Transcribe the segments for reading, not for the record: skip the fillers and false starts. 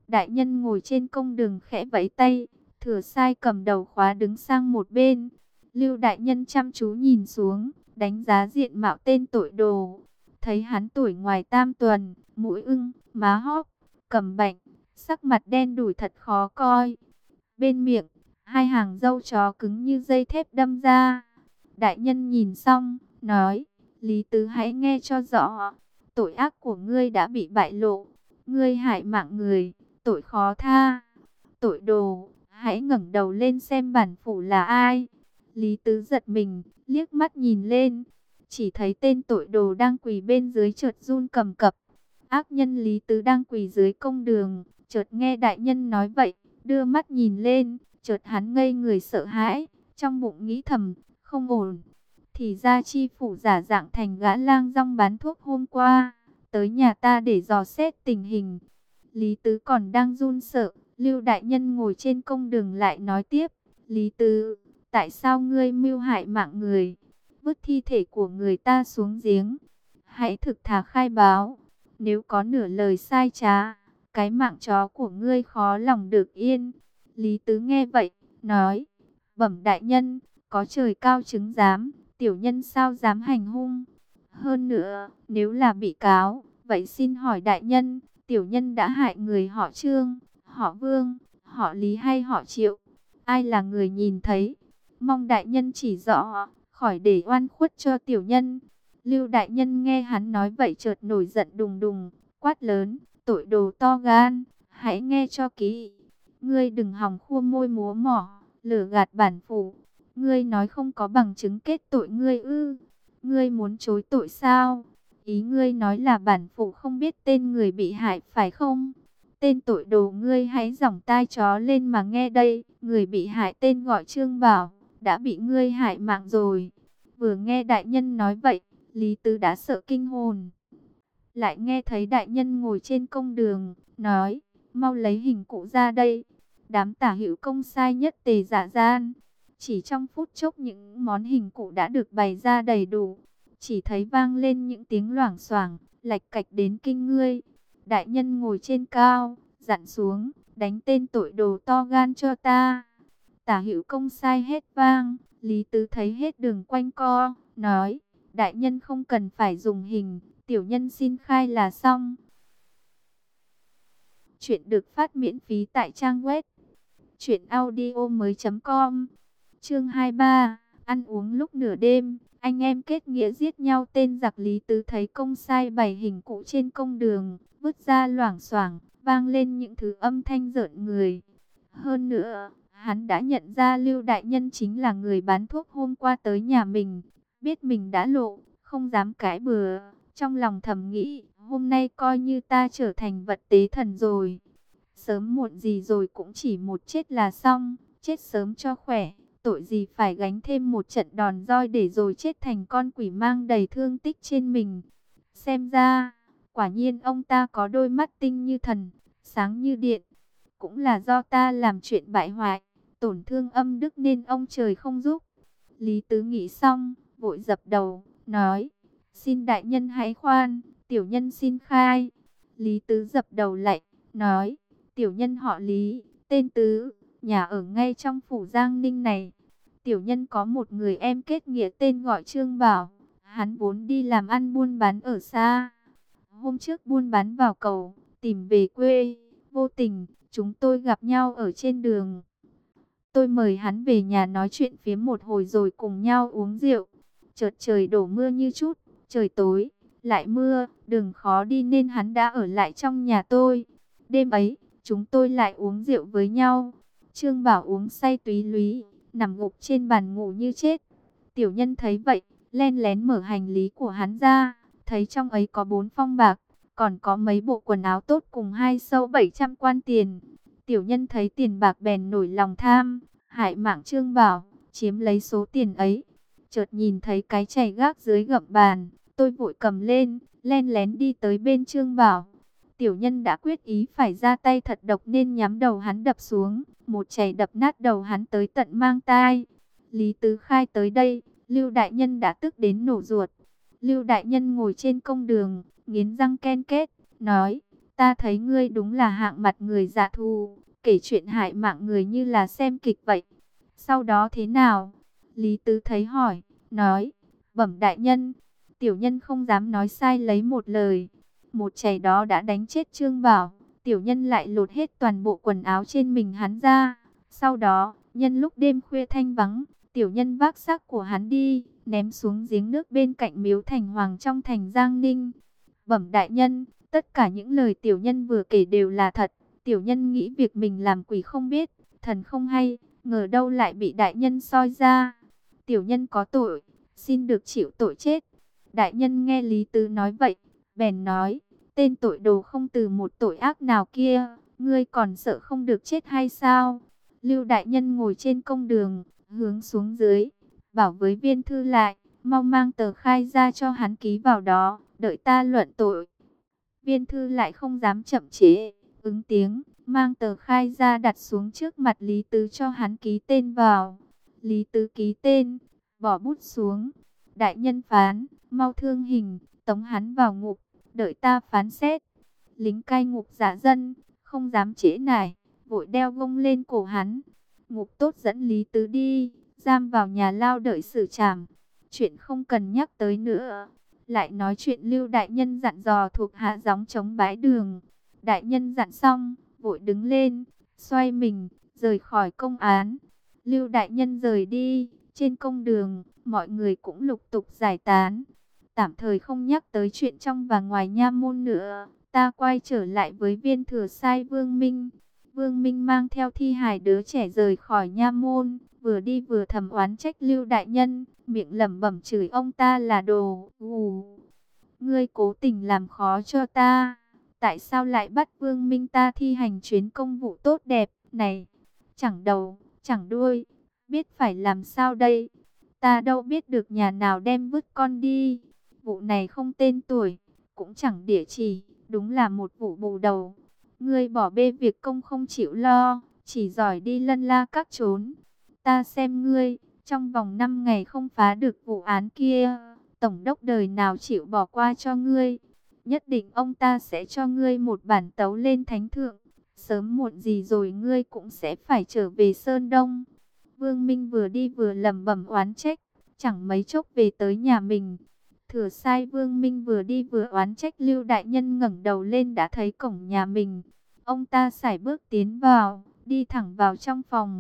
Đại nhân ngồi trên công đường khẽ vẫy tay, Thừa Sai cầm đầu khóa đứng sang một bên. Lưu đại nhân chăm chú nhìn xuống, đánh giá diện mạo tên tội đồ. Thấy hắn tuổi ngoài tam tuần, mũi ưng, má hóp, cầm bệnh, sắc mặt đen đủi thật khó coi. Bên miệng, hai hàng râu chó cứng như dây thép đâm ra. Đại nhân nhìn xong, nói, Lý Tứ hãy nghe cho rõ. Tội ác của ngươi đã bị bại lộ. Ngươi hại mạng người, tội khó tha. Tội đồ, hãy ngẩng đầu lên xem bản phủ là ai. Lý Tứ giật mình, liếc mắt nhìn lên. Chỉ thấy tên tội đồ đang quỳ bên dưới chợt run cầm cập. Ác nhân Lý Tứ đang quỳ dưới công đường, chợt nghe đại nhân nói vậy, đưa mắt nhìn lên, chợt hắn ngây người sợ hãi, trong bụng nghĩ thầm, không ổn. Thì ra chi phủ giả dạng thành gã lang rong bán thuốc hôm qua, tới nhà ta để dò xét tình hình. Lý Tứ còn đang run sợ, Lưu đại nhân ngồi trên công đường lại nói tiếp, Lý Tứ, tại sao ngươi mưu hại mạng người, vứt thi thể của người ta xuống giếng? Hãy thực thà khai báo, nếu có nửa lời sai trá, cái mạng chó của ngươi khó lòng được yên. Lý Tứ nghe vậy, nói, bẩm đại nhân, có trời cao chứng giám, tiểu nhân sao dám hành hung. Hơn nữa, nếu là bị cáo, vậy xin hỏi đại nhân, tiểu nhân đã hại người họ Trương, họ Vương, họ Lý hay họ Triệu? Ai là người nhìn thấy? Mong đại nhân chỉ rõ, khỏi để oan khuất cho tiểu nhân. Lưu đại nhân nghe hắn nói vậy chợt nổi giận đùng đùng, quát lớn, tội đồ to gan, hãy nghe cho kỹ. Ngươi đừng hòng khua môi múa mỏ, lừa gạt bản phủ. Ngươi nói không có bằng chứng kết tội ngươi ư? Ngươi muốn chối tội sao? Ý ngươi nói là bản phủ không biết tên người bị hại phải không? Tên tội đồ, ngươi hãy giỏng tai chó lên mà nghe đây. Người bị hại tên gọi Trương Bảo, đã bị ngươi hại mạng rồi. Vừa nghe đại nhân nói vậy, Lý Tứ đã sợ kinh hồn. Lại nghe thấy đại nhân ngồi trên công đường, nói, mau lấy hình cụ ra đây. Đám tả hữu công sai nhất tề giả gian. Chỉ trong phút chốc những món hình cụ đã được bày ra đầy đủ. Chỉ thấy vang lên những tiếng loảng xoảng, lạch cạch đến kinh ngươi. Đại nhân ngồi trên cao, dặn xuống, đánh tên tội đồ to gan cho ta. Tả hữu công sai hết vang, Lý Tứ thấy hết đường quanh co, nói, đại nhân không cần phải dùng hình, tiểu nhân xin khai là xong. Chuyện được phát miễn phí tại trang web truyệnaudiomoi.com. Chương 23, ăn uống lúc nửa đêm, anh em kết nghĩa giết nhau. Tên giặc Lý Tứ thấy công sai bày hình cụ trên công đường, vứt ra loảng xoảng, vang lên những thứ âm thanh rợn người. Hơn nữa, hắn đã nhận ra Lưu đại nhân chính là người bán thuốc hôm qua tới nhà mình, biết mình đã lộ, không dám cãi bừa, trong lòng thầm nghĩ, hôm nay coi như ta trở thành vật tế thần rồi. Sớm muộn gì rồi cũng chỉ một chết là xong, chết sớm cho khỏe, tội gì phải gánh thêm một trận đòn roi để rồi chết thành con quỷ mang đầy thương tích trên mình. Xem ra, quả nhiên ông ta có đôi mắt tinh như thần, sáng như điện. Cũng là do ta làm chuyện bại hoại, tổn thương âm đức nên ông trời không giúp. Lý Tứ nghĩ xong, vội dập đầu, nói, xin đại nhân hãy khoan, tiểu nhân xin khai. Lý Tứ dập đầu lại, nói, tiểu nhân họ Lý, tên Tứ, nhà ở ngay trong phủ Giang Ninh này. Tiểu nhân có một người em kết nghĩa tên gọi Trương Bảo, hắn vốn đi làm ăn buôn bán ở xa. Hôm trước buôn bán vào cầu, tìm về quê, vô tình, chúng tôi gặp nhau ở trên đường. Tôi mời hắn về nhà nói chuyện phiếm một hồi rồi cùng nhau uống rượu. Chợt trời đổ mưa như chút, trời tối, lại mưa, đường khó đi nên hắn đã ở lại trong nhà tôi. Đêm ấy, chúng tôi lại uống rượu với nhau. Trương Bảo uống say túy lúy, nằm gục trên bàn ngủ như chết. Tiểu nhân thấy vậy, len lén mở hành lý của hắn ra, thấy trong ấy có 4 phong bạc, còn có mấy bộ quần áo tốt cùng 2 sâu 700 quan tiền. Tiểu nhân thấy tiền bạc bèn nổi lòng tham, hại mạng Trương Bảo, chiếm lấy số tiền ấy. Chợt nhìn thấy cái chày gác dưới gầm bàn, tôi vội cầm lên, len lén đi tới bên Trương Bảo. Tiểu nhân đã quyết ý phải ra tay thật độc nên nhắm đầu hắn đập xuống, một chày đập nát đầu hắn tới tận mang tai. Lý Tứ khai tới đây, Lưu đại nhân đã tức đến nổ ruột. Lưu đại nhân ngồi trên công đường, nghiến răng ken két, nói, Ta thấy ngươi đúng là hạng mặt người dạ thù, kể chuyện hại mạng người như là xem kịch vậy. Sau đó thế nào? Lý Tứ thấy hỏi, nói, bẩm đại nhân, tiểu nhân không dám nói sai lấy một lời. Một chày đó đã đánh chết Trương Bảo, tiểu nhân lại lột hết toàn bộ quần áo trên mình hắn ra. Sau đó, nhân lúc đêm khuya thanh vắng, tiểu nhân vác xác của hắn đi, ném xuống giếng nước bên cạnh miếu thành hoàng trong thành Giang Ninh. Bẩm đại nhân, tất cả những lời tiểu nhân vừa kể đều là thật. Tiểu nhân nghĩ việc mình làm quỷ không biết, thần không hay, ngờ đâu lại bị đại nhân soi ra. Tiểu nhân có tội, xin được chịu tội chết. Đại nhân nghe Lý Tứ nói vậy, bèn nói, tên tội đồ không từ một tội ác nào kia, ngươi còn sợ không được chết hay sao? Lưu đại nhân ngồi trên công đường, hướng xuống dưới, bảo với viên thư lại, mau mang tờ khai ra cho hắn ký vào đó, đợi ta luận tội. Viên thư lại không dám chậm trễ, ứng tiếng, mang tờ khai ra đặt xuống trước mặt Lý Tứ cho hắn ký tên vào. Lý Tứ ký tên, bỏ bút xuống. Đại nhân phán, mau thương hình, tống hắn vào ngục, đợi ta phán xét. Lính cai ngục giả dân, không dám trễ nải, vội đeo gông lên cổ hắn. Ngục tốt dẫn Lý Tứ đi, giam vào nhà lao đợi xử trảm. Chuyện không cần nhắc tới nữa. Lại nói chuyện Lưu đại nhân dặn dò thuộc hạ gióng trống bái đường. Đại nhân dặn xong, vội đứng lên, xoay mình, rời khỏi công án. Lưu đại nhân rời đi, trên công đường, mọi người cũng lục tục giải tán. Tạm thời không nhắc tới chuyện trong và ngoài nha môn nữa, ta quay trở lại với viên thừa sai Vương Minh. Vương Minh mang theo thi hài đứa trẻ rời khỏi nha môn, vừa đi vừa thầm oán trách Lưu đại nhân, miệng lẩm bẩm chửi ông ta là đồ gù. Ngươi cố tình làm khó cho ta, tại sao lại bắt Vương Minh ta thi hành chuyến công vụ tốt đẹp này? Chẳng đầu, chẳng đuôi, biết phải làm sao đây? Ta đâu biết được nhà nào đem vứt con đi. Vụ này không tên tuổi, cũng chẳng địa chỉ, đúng là một vụ bù đầu. Ngươi bỏ bê việc công không chịu lo, chỉ giỏi đi lân la các trốn. Ta xem ngươi, trong vòng 5 ngày không phá được vụ án kia, tổng đốc đời nào chịu bỏ qua cho ngươi. Nhất định ông ta sẽ cho ngươi một bản tấu lên thánh thượng. Sớm muộn gì rồi ngươi cũng sẽ phải trở về Sơn Đông. Vương Minh vừa đi vừa lẩm bẩm oán trách, chẳng mấy chốc về tới nhà mình. Thừa sai Vương Minh vừa đi vừa oán trách Lưu đại nhân ngẩng đầu lên đã thấy cổng nhà mình. Ông ta sải bước tiến vào, đi thẳng vào trong phòng.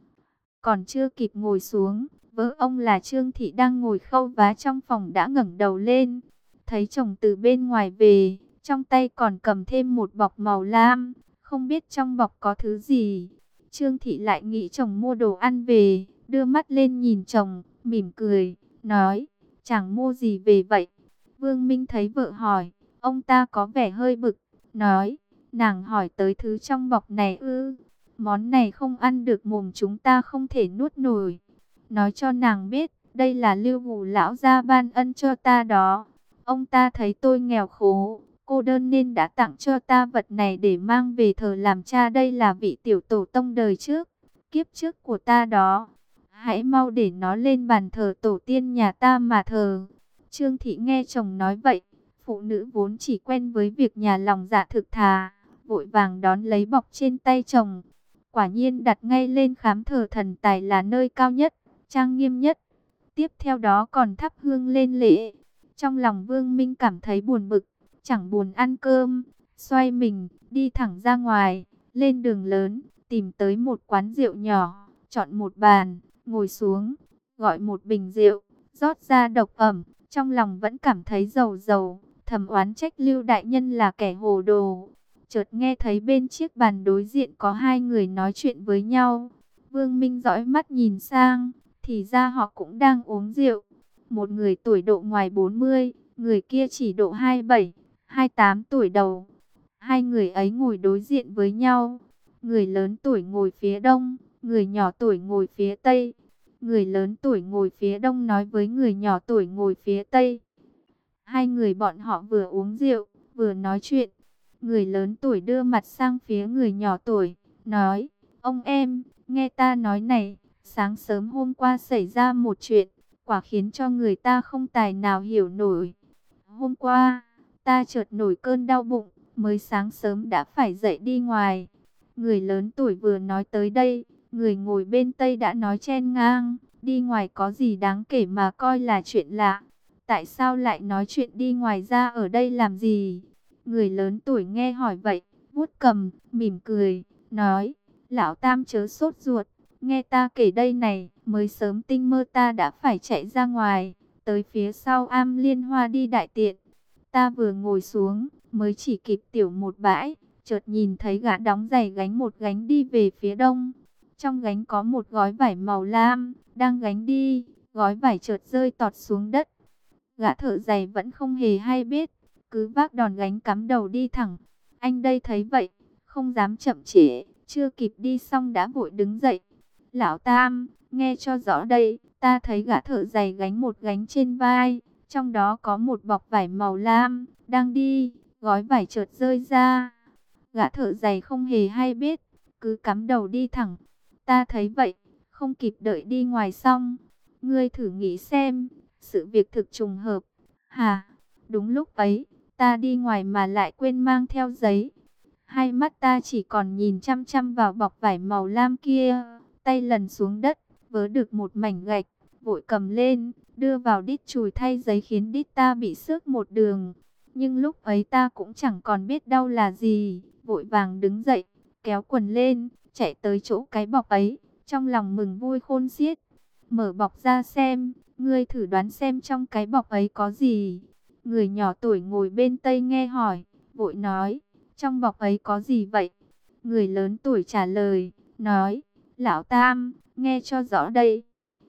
Còn chưa kịp ngồi xuống, vợ ông là Trương Thị đang ngồi khâu vá trong phòng đã ngẩng đầu lên. Thấy chồng từ bên ngoài về, trong tay còn cầm thêm một bọc màu lam, không biết trong bọc có thứ gì. Trương Thị lại nghĩ chồng mua đồ ăn về, đưa mắt lên nhìn chồng, mỉm cười, nói, chẳng mua gì về vậy. Vương Minh thấy vợ hỏi, ông ta có vẻ hơi bực, nói, nàng hỏi tới thứ trong bọc này ư? Món này không ăn được mồm chúng ta không thể nuốt nổi. Nói cho nàng biết, đây là Lưu Hủ lão gia ban ân cho ta đó. Ông ta thấy tôi nghèo khổ, cô đơn nên đã tặng cho ta vật này để mang về thờ làm cha. Đây là vị tiểu tổ tông đời trước, kiếp trước của ta đó. Hãy mau để nó lên bàn thờ tổ tiên nhà ta mà thờ. Trương Thị nghe chồng nói vậy, phụ nữ vốn chỉ quen với việc nhà lòng dạ thực thà, vội vàng đón lấy bọc trên tay chồng. Quả nhiên đặt ngay lên khám thờ thần tài là nơi cao nhất, trang nghiêm nhất. Tiếp theo đó còn thắp hương lên lễ. Trong lòng Vương Minh cảm thấy buồn bực, chẳng buồn ăn cơm, xoay mình, đi thẳng ra ngoài, lên đường lớn, tìm tới một quán rượu nhỏ, chọn một bàn, ngồi xuống, gọi một bình rượu, rót ra độc ẩm, trong lòng vẫn cảm thấy dầu dầu, thầm oán trách Lưu đại nhân là kẻ hồ đồ. Chợt nghe thấy bên chiếc bàn đối diện có hai người nói chuyện với nhau. Vương Minh dõi mắt nhìn sang, thì ra họ cũng đang uống rượu. Một người tuổi độ ngoài 40, người kia chỉ độ 27, 28 tuổi đầu. Hai người ấy ngồi đối diện với nhau. Người lớn tuổi ngồi phía đông, người nhỏ tuổi ngồi phía tây. Người lớn tuổi ngồi phía đông nói với người nhỏ tuổi ngồi phía tây. Hai người bọn họ vừa uống rượu, vừa nói chuyện. Người lớn tuổi đưa mặt sang phía người nhỏ tuổi, nói, ông em, nghe ta nói này, sáng sớm hôm qua xảy ra một chuyện, quả khiến cho người ta không tài nào hiểu nổi. Hôm qua, ta chợt nổi cơn đau bụng, mới sáng sớm đã phải dậy đi ngoài. Người lớn tuổi vừa nói tới đây, người ngồi bên Tây đã nói chen ngang, đi ngoài có gì đáng kể mà coi là chuyện lạ. Tại sao lại nói chuyện đi ngoài ra ở đây làm gì? Người lớn tuổi nghe hỏi vậy, vuốt cầm, mỉm cười, nói, lão Tam chớ sốt ruột, nghe ta kể đây này, mới sớm tinh mơ ta đã phải chạy ra ngoài, tới phía sau Am Liên Hoa đi đại tiện. Ta vừa ngồi xuống, mới chỉ kịp tiểu một bãi, chợt nhìn thấy gã đóng giày gánh một gánh đi về phía đông. Trong gánh có một gói vải màu lam, đang gánh đi, gói vải chợt rơi tọt xuống đất. Gã thợ giày vẫn không hề hay biết, cứ vác đòn gánh cắm đầu đi thẳng. Anh đây thấy vậy, không dám chậm trễ, chưa kịp đi xong đã vội đứng dậy. Lão Tam, nghe cho rõ đây, ta thấy gã thợ giày gánh một gánh trên vai, trong đó có một bọc vải màu lam, đang đi, gói vải chợt rơi ra. Gã thợ giày không hề hay biết, cứ cắm đầu đi thẳng. Ta thấy vậy, không kịp đợi đi ngoài xong. Ngươi thử nghĩ xem, sự việc thực trùng hợp. Hà, đúng lúc ấy, ta đi ngoài mà lại quên mang theo giấy. Hai mắt ta chỉ còn nhìn chăm chăm vào bọc vải màu lam kia. Tay lần xuống đất, vớ được một mảnh gạch, vội cầm lên, đưa vào đít chùi thay giấy khiến đít ta bị xước một đường. Nhưng lúc ấy ta cũng chẳng còn biết đau là gì, vội vàng đứng dậy, kéo quần lên, chạy tới chỗ cái bọc ấy, trong lòng mừng vui khôn xiết. Mở bọc ra xem, ngươi thử đoán xem trong cái bọc ấy có gì. Người nhỏ tuổi ngồi bên Tây nghe hỏi, vội nói, trong bọc ấy có gì vậy? Người lớn tuổi trả lời, nói, lão Tam, nghe cho rõ đây.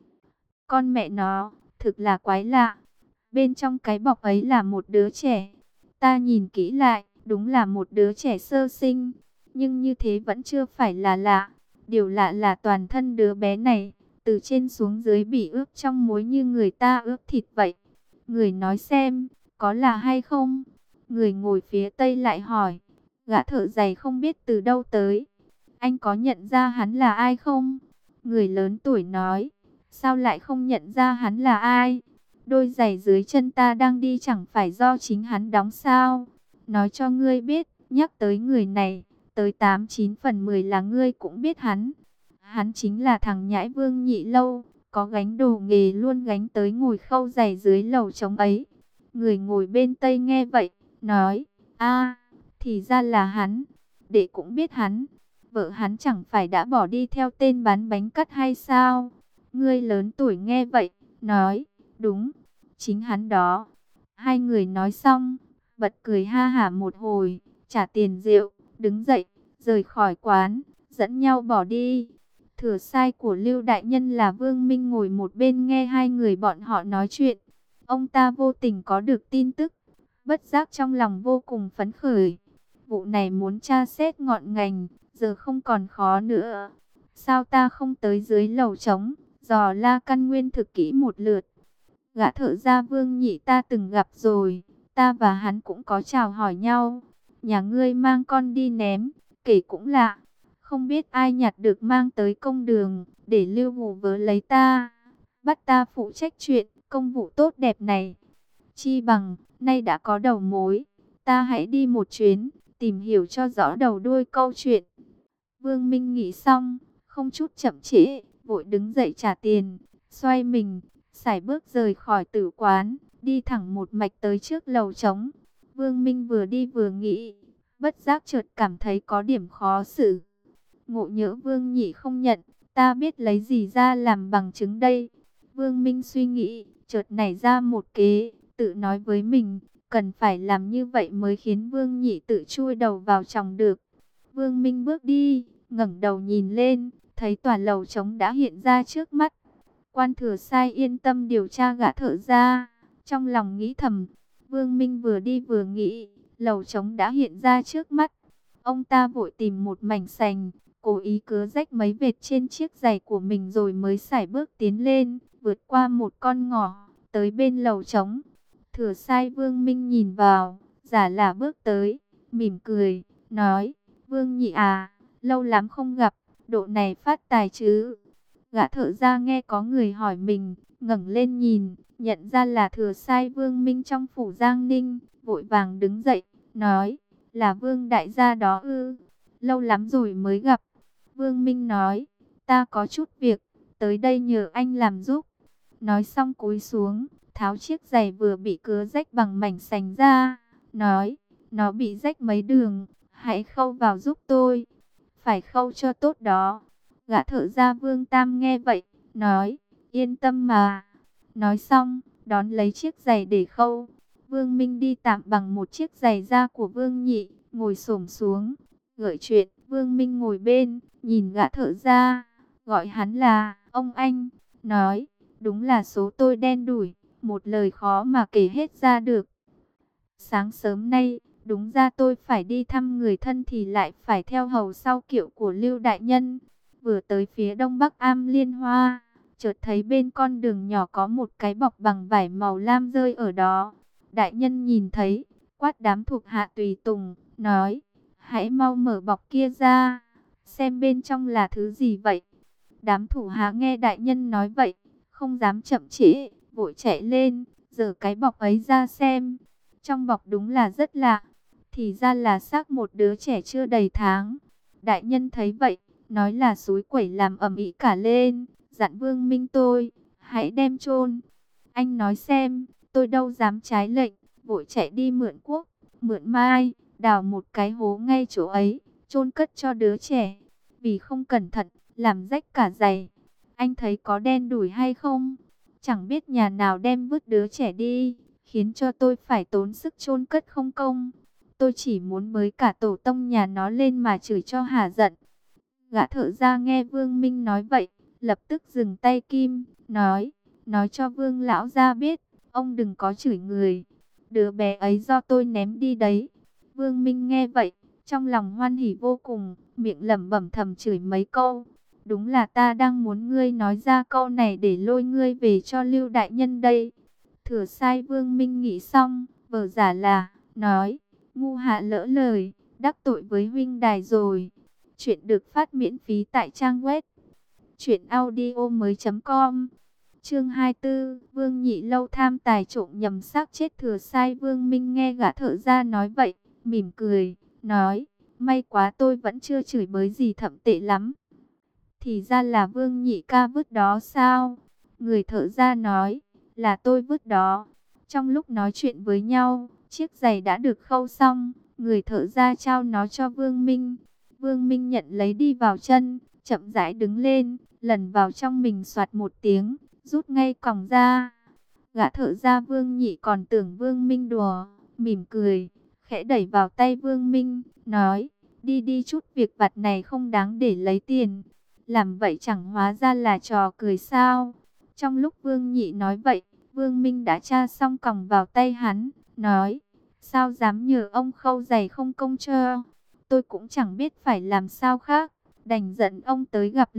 Con mẹ nó, thực là quái lạ. Bên trong cái bọc ấy là một đứa trẻ. Ta nhìn kỹ lại, đúng là một đứa trẻ sơ sinh. Nhưng như thế vẫn chưa phải là lạ. Điều lạ là toàn thân đứa bé này, từ trên xuống dưới bị ướp trong muối như người ta ướp thịt vậy. Người nói xem, có là hay không? Người ngồi phía Tây lại hỏi. Gã thợ giày không biết từ đâu tới. Anh có nhận ra hắn là ai không? Người lớn tuổi nói. Sao lại không nhận ra hắn là ai? Đôi giày dưới chân ta đang đi chẳng phải do chính hắn đóng sao? Nói cho ngươi biết, nhắc tới người này, tới 89/10 là ngươi cũng biết hắn. Hắn chính là thằng nhãi Vương Nhị Lâu, có gánh đồ nghề luôn gánh tới ngồi khâu giày dưới lầu trống ấy. Người ngồi bên Tây nghe vậy, nói, a, thì ra là hắn, đệ cũng biết hắn. Vợ hắn chẳng phải đã bỏ đi theo tên bán bánh cắt hay sao? Ngươi lớn tuổi nghe vậy, nói, đúng, chính hắn đó. Hai người nói xong, bật cười ha hả một hồi, trả tiền rượu, đứng dậy, rời khỏi quán, dẫn nhau bỏ đi. Thừa sai của Lưu Đại Nhân là Vương Minh ngồi một bên nghe hai người bọn họ nói chuyện. Ông ta vô tình có được tin tức, bất giác trong lòng vô cùng phấn khởi. Vụ này muốn tra xét ngọn ngành, giờ không còn khó nữa. Sao ta không tới dưới lầu trống, dò la căn nguyên thực kỹ một lượt. Gã thợ gia Vương Nhị ta từng gặp rồi, ta và hắn cũng có chào hỏi nhau. Nhà ngươi mang con đi ném, kể cũng lạ. Không biết ai nhặt được mang tới công đường, để Lưu Hù vớ lấy ta. Bắt ta phụ trách chuyện, công vụ tốt đẹp này. Chi bằng, nay đã có đầu mối, ta hãy đi một chuyến, tìm hiểu cho rõ đầu đuôi câu chuyện. Vương Minh nghĩ xong, không chút chậm trễ, vội đứng dậy trả tiền, xoay mình, sải bước rời khỏi tử quán, đi thẳng một mạch tới trước lầu trống. Vương Minh vừa đi vừa nghĩ, bất giác chợt cảm thấy có điểm khó xử. Ngộ nhỡ Vương Nhị không nhận, ta biết lấy gì ra làm bằng chứng đây. Vương Minh suy nghĩ, chợt nảy ra một kế, tự nói với mình, cần phải làm như vậy mới khiến Vương Nhị tự chui đầu vào chồng được. Vương Minh bước đi, ngẩng đầu nhìn lên, thấy tòa lầu trống đã hiện ra trước mắt. Quan Thừa Sai yên tâm điều tra gã thợ ra, trong lòng nghĩ thầm. Vương Minh vừa đi vừa nghĩ, lầu trống đã hiện ra trước mắt. Ông ta vội tìm một mảnh sành, cố ý cứa rách mấy vệt trên chiếc giày của mình rồi mới sải bước tiến lên, vượt qua một con ngõ, tới bên lầu trống. Thừa Sai Vương Minh nhìn vào, giả là bước tới, mỉm cười, nói, Vương Nhị à, lâu lắm không gặp, độ này phát tài chứ. Gã thợ ra nghe có người hỏi mình, ngẩng lên nhìn, nhận ra là Thừa Sai Vương Minh trong phủ Giang Ninh, vội vàng đứng dậy, nói, là Vương đại gia đó ư? Lâu lắm rồi mới gặp. Vương Minh nói, ta có chút việc, tới đây nhờ anh làm giúp. Nói xong cúi xuống, tháo chiếc giày vừa bị cứa rách bằng mảnh sành ra, nói, nó bị rách mấy đường, hãy khâu vào giúp tôi. Phải khâu cho tốt đó. Gã thợ gia Vương Tam nghe vậy, nói, yên tâm mà. Nói xong, đón lấy chiếc giày để khâu. Vương Minh đi tạm bằng một chiếc giày da của Vương Nhị, ngồi xổm xuống, gợi chuyện. Vương Minh ngồi bên, nhìn gã thợ gia, gọi hắn là ông anh, nói, đúng là số tôi đen đủi, một lời khó mà kể hết ra được. Sáng sớm nay, đúng ra tôi phải đi thăm người thân thì lại phải theo hầu sau kiệu của Lưu Đại Nhân. Vừa tới phía đông bắc Am Liên Hoa, chợt thấy bên con đường nhỏ có một cái bọc bằng vải màu lam rơi ở đó. Đại Nhân nhìn thấy, quát đám thuộc hạ tùy tùng, nói, hãy mau mở bọc kia ra, xem bên trong là thứ gì vậy. Đám thủ hạ nghe Đại Nhân nói vậy, không dám chậm trễ, vội chạy lên, giở cái bọc ấy ra xem. Trong bọc đúng là rất lạ, thì ra là xác một đứa trẻ chưa đầy tháng. Đại Nhân thấy vậy, nói là xúi quẩy làm ầm ĩ cả lên, dặn Vương Minh tôi, hãy đem chôn. Anh nói xem, tôi đâu dám trái lệnh, vội chạy đi mượn cuốc, mượn mai, đào một cái hố ngay chỗ ấy, chôn cất cho đứa trẻ. Vì không cẩn thận, làm rách cả giày. Anh thấy có đen đủi hay không? Chẳng biết nhà nào đem vứt đứa trẻ đi, khiến cho tôi phải tốn sức chôn cất không công. Tôi chỉ muốn bới cả tổ tông nhà nó lên mà chửi cho hả giận. Gã thợ gia nghe Vương Minh nói vậy, lập tức dừng tay kim, nói cho Vương lão gia biết, ông đừng có chửi người. Đứa bé ấy do tôi ném đi đấy. Vương Minh nghe vậy, trong lòng hoan hỉ vô cùng, miệng lẩm bẩm thầm chửi mấy câu. Đúng là ta đang muốn ngươi nói ra câu này để lôi ngươi về cho Lưu Đại Nhân đây. Thừa sai Vương Minh nghĩ xong, vờ giả là, nói, ngu hạ lỡ lời, đắc tội với huynh đài rồi. Chuyện được phát miễn phí tại trang web truyệnaudiomoi.com. Chương 24, Vương Nhị Lâu tham tài trộm nhầm xác chết. Thừa sai Vương Minh nghe gã thợ gia nói vậy, mỉm cười, nói, may quá tôi vẫn chưa chửi bới gì thậm tệ lắm. Thì ra là Vương Nhị ca vứt đó sao? Người thợ gia nói, là tôi vứt đó. Trong lúc nói chuyện với nhau, chiếc giày đã được khâu xong, người thợ gia trao nó cho Vương Minh. Vương Minh nhận lấy đi vào chân, chậm rãi đứng lên, lần vào trong mình soạt một tiếng, rút ngay còng ra. Gã thợ gia Vương Nhị còn tưởng Vương Minh đùa, mỉm cười, khẽ đẩy vào tay Vương Minh, nói, đi đi, chút việc vặt này không đáng để lấy tiền. Làm vậy chẳng hóa ra là trò cười sao? Trong lúc Vương Nhị nói vậy, Vương Minh đã tra xong còng vào tay hắn, nói, sao dám nhờ ông khâu giày không công cho? Tôi cũng chẳng biết phải làm sao khác, đành dẫn ông tới gặp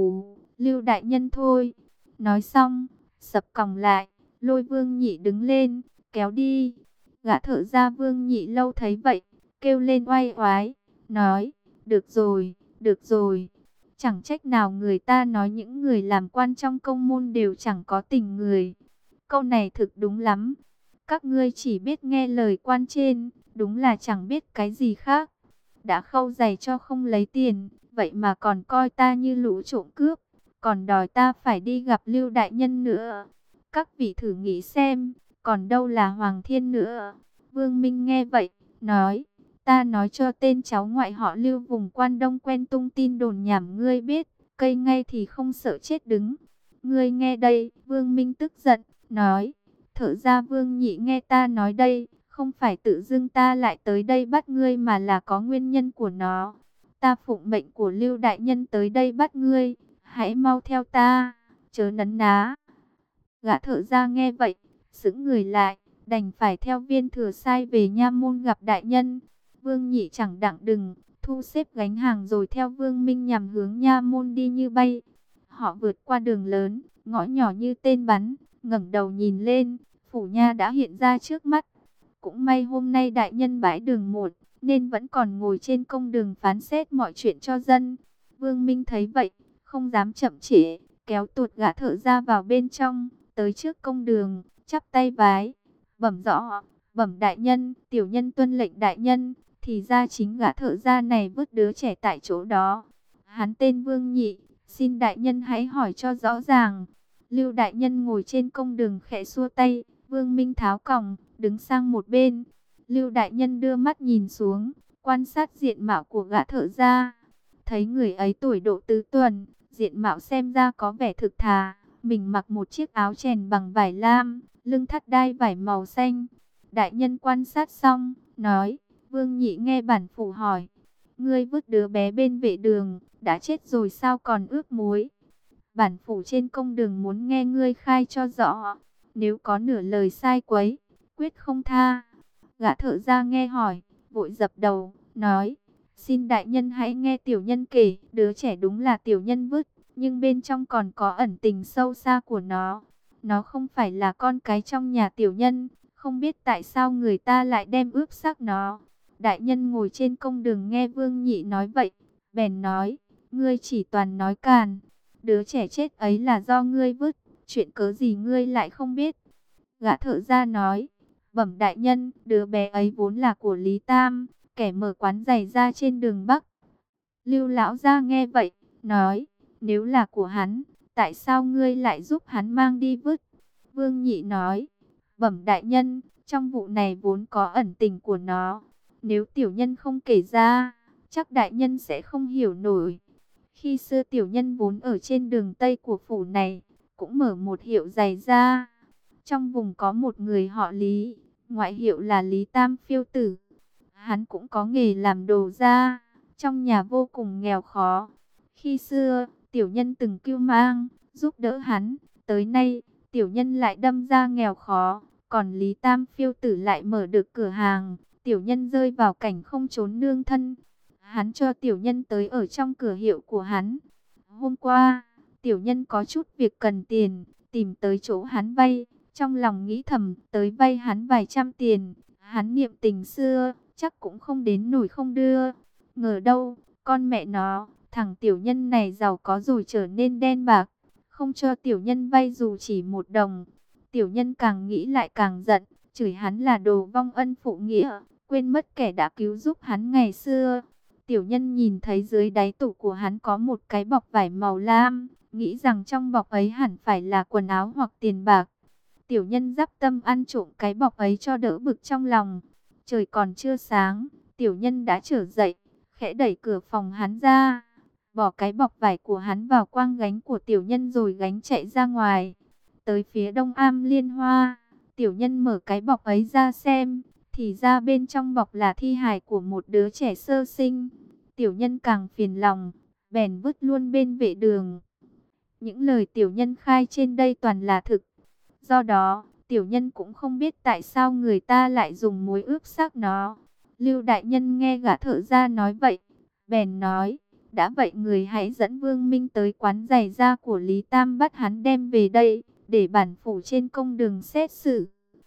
Lưu Đại Nhân thôi. Nói xong, sập còng lại, lôi Vương Nhị đứng lên, kéo đi. Gã thợ gia Vương Nhị Lâu thấy vậy, kêu lên oai oái, nói, được rồi, được rồi. Chẳng trách nào người ta nói những người làm quan trong công môn đều chẳng có tình người. Câu này thực đúng lắm. Các ngươi chỉ biết nghe lời quan trên, đúng là chẳng biết cái gì khác. Đã khâu giày cho không lấy tiền, vậy mà còn coi ta như lũ trộm cướp, còn đòi ta phải đi gặp Lưu Đại Nhân nữa. Các vị thử nghĩ xem, còn đâu là Hoàng Thiên nữa. Vương Minh nghe vậy, nói, ta nói cho tên cháu ngoại họ Lưu vùng quan Đông quen tung tin đồn nhảm ngươi biết, cây ngay thì không sợ chết đứng. Ngươi nghe đây, Vương Minh tức giận, nói, thở ra Vương Nhị nghe ta nói đây, không phải tự dưng ta lại tới đây bắt ngươi mà là có nguyên nhân của nó. Ta phụng mệnh của Lưu Đại Nhân tới đây bắt ngươi, hãy mau theo ta, chớ nấn ná. Gã thợ ra nghe vậy, sững người lại, đành phải theo Viên Thừa sai về nha môn gặp đại nhân. Vương Nhị chẳng đặng đừng, thu xếp gánh hàng rồi theo Vương Minh nhằm hướng nha môn đi như bay. Họ vượt qua đường lớn, ngõ nhỏ như tên bắn, ngẩng đầu nhìn lên, phủ nha đã hiện ra trước mắt. Cũng may hôm nay đại nhân bãi đường một, nên vẫn còn ngồi trên công đường phán xét mọi chuyện cho dân. Vương Minh thấy vậy, không dám chậm trễ, kéo tuột gã thợ ra vào bên trong, tới trước công đường, chắp tay vái, bẩm rõ, bẩm đại nhân, tiểu nhân tuân lệnh đại nhân, Thì ra chính gã thợ gia này vứt đứa trẻ tại chỗ đó. Hắn tên Vương Nhị, xin đại nhân hãy hỏi cho rõ ràng. Lưu đại nhân ngồi trên công đường khẽ xua tay, Vương Minh tháo còng, đứng sang một bên. Lưu đại nhân đưa mắt nhìn xuống, quan sát diện mạo của gã thợ gia. Thấy người ấy tuổi độ tứ tuần, diện mạo xem ra có vẻ thực thà. Mình mặc một chiếc áo chèn bằng vải lam, lưng thắt đai vải màu xanh. Đại nhân quan sát xong, nói, Vương Nhị nghe bản phủ hỏi, ngươi vứt đứa bé bên vệ đường, đã chết rồi sao còn ướp muối? Bản phủ trên công đường muốn nghe ngươi khai cho rõ, nếu có nửa lời sai quấy, quyết không tha. Gã thợ gia nghe hỏi, vội dập đầu, nói, xin đại nhân hãy nghe tiểu nhân kể, đứa trẻ đúng là tiểu nhân vứt, nhưng bên trong còn có ẩn tình sâu xa của nó. Nó không phải là con cái trong nhà tiểu nhân, không biết tại sao người ta lại đem ướp xác nó. Đại nhân ngồi trên công đường nghe Vương Nhị nói vậy, bèn nói, ngươi chỉ toàn nói càn. Đứa trẻ chết ấy là do ngươi vứt, chuyện cớ gì ngươi lại không biết. Gã thợ gia nói, bẩm đại nhân, đứa bé ấy vốn là của Lý Tam, kẻ mở quán giày ra trên đường Bắc. Lưu lão gia nghe vậy, nói, nếu là của hắn, tại sao ngươi lại giúp hắn mang đi vứt? Vương Nhị nói, bẩm đại nhân, trong vụ này vốn có ẩn tình của nó. Nếu tiểu nhân không kể ra, chắc đại nhân sẽ không hiểu nổi. Khi xưa tiểu nhân vốn ở trên đường Tây của phủ này, cũng mở một hiệu giày da. Trong vùng có một người họ Lý, ngoại hiệu là Lý Tam Phiêu Tử. Hắn cũng có nghề làm đồ da, trong nhà vô cùng nghèo khó. Khi xưa, tiểu nhân từng cưu mang, giúp đỡ hắn. Tới nay, tiểu nhân lại đâm ra nghèo khó, còn Lý Tam Phiêu Tử lại mở được cửa hàng. Tiểu nhân rơi vào cảnh không trốn nương thân. Hắn cho tiểu nhân tới ở trong cửa hiệu của hắn. Hôm qua, tiểu nhân có chút việc cần tiền, tìm tới chỗ hắn vay. Trong lòng nghĩ thầm, tới vay hắn vài trăm tiền. Hắn niệm tình xưa, chắc cũng không đến nổi không đưa. Ngờ đâu, con mẹ nó, thằng tiểu nhân này giàu có rồi trở nên đen bạc. Không cho tiểu nhân vay dù chỉ một đồng. Tiểu nhân càng nghĩ lại càng giận, chửi hắn là đồ vong ân phụ nghĩa, quên mất kẻ đã cứu giúp hắn ngày xưa. Tiểu nhân nhìn thấy dưới đáy tủ của hắn có một cái bọc vải màu lam, nghĩ rằng trong bọc ấy hẳn phải là quần áo hoặc tiền bạc. Tiểu nhân dắp tâm ăn trộm cái bọc ấy cho đỡ bực trong lòng. Trời còn chưa sáng, tiểu nhân đã trở dậy, khẽ đẩy cửa phòng hắn ra, bỏ cái bọc vải của hắn vào quang gánh của tiểu nhân rồi gánh chạy ra ngoài. Tới phía Đông Am Liên Hoa, tiểu nhân mở cái bọc ấy ra xem, thì ra bên trong bọc là thi hài của một đứa trẻ sơ sinh. Tiểu nhân càng phiền lòng, bèn vứt luôn bên vệ đường. Những lời tiểu nhân khai trên đây toàn là thực. Do đó, tiểu nhân cũng không biết tại sao người ta lại dùng muối ướp xác nó. Lưu đại nhân nghe gã thợ gia nói vậy, bèn nói, đã vậy người hãy dẫn Vương Minh tới quán giày da của Lý Tam bắt hắn đem về đây, để bản phủ trên công đường xét xử.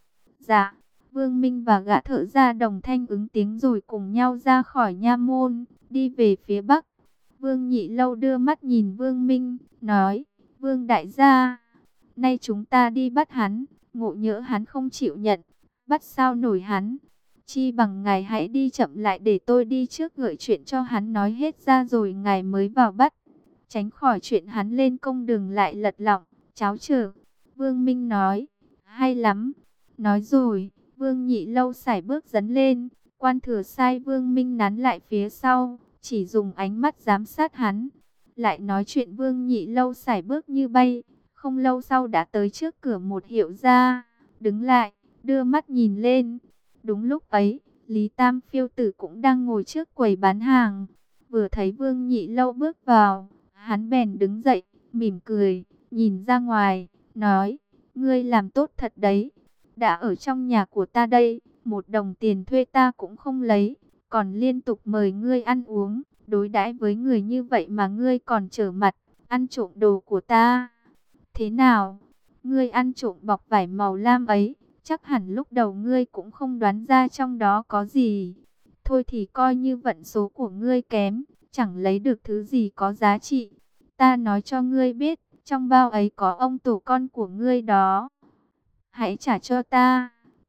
Dạ, Vương Minh và gã thợ gia đồng thanh ứng tiếng rồi cùng nhau ra khỏi nha môn, đi về phía Bắc. Vương Nhị Lâu đưa mắt nhìn Vương Minh, nói, Vương đại gia, nay chúng ta đi bắt hắn, ngộ nhỡ hắn không chịu nhận, bắt sao nổi hắn. Chi bằng ngài hãy đi chậm lại để tôi đi trước gợi chuyện cho hắn nói hết ra rồi ngài mới vào bắt. Tránh khỏi chuyện hắn lên công đường lại lật lọng, cháo trở. Vương Minh nói, hay lắm. Nói rồi, Vương Nhị Lâu sải bước dấn lên, quan thừa sai Vương Minh nán lại phía sau, chỉ dùng ánh mắt giám sát hắn. Lại nói chuyện Vương Nhị Lâu sải bước như bay, không lâu sau đã tới trước cửa một hiệu gia, đứng lại, đưa mắt nhìn lên. Đúng lúc ấy, Lý Tam Phiêu Tử cũng đang ngồi trước quầy bán hàng, vừa thấy Vương Nhị Lâu bước vào, hắn bèn đứng dậy, mỉm cười, nhìn ra ngoài, nói, ngươi làm tốt thật đấy, đã ở trong nhà của ta đây, một đồng tiền thuê ta cũng không lấy, còn liên tục mời ngươi ăn uống, đối đãi với người như vậy mà ngươi còn trở mặt, ăn trộm đồ của ta. Thế nào, ngươi ăn trộm bọc vải màu lam ấy, chắc hẳn lúc đầu ngươi cũng không đoán ra trong đó có gì. Thôi thì coi như vận số của ngươi kém, chẳng lấy được thứ gì có giá trị. Ta nói cho ngươi biết, trong bao ấy có ông tổ con của ngươi đó. Hãy trả cho ta,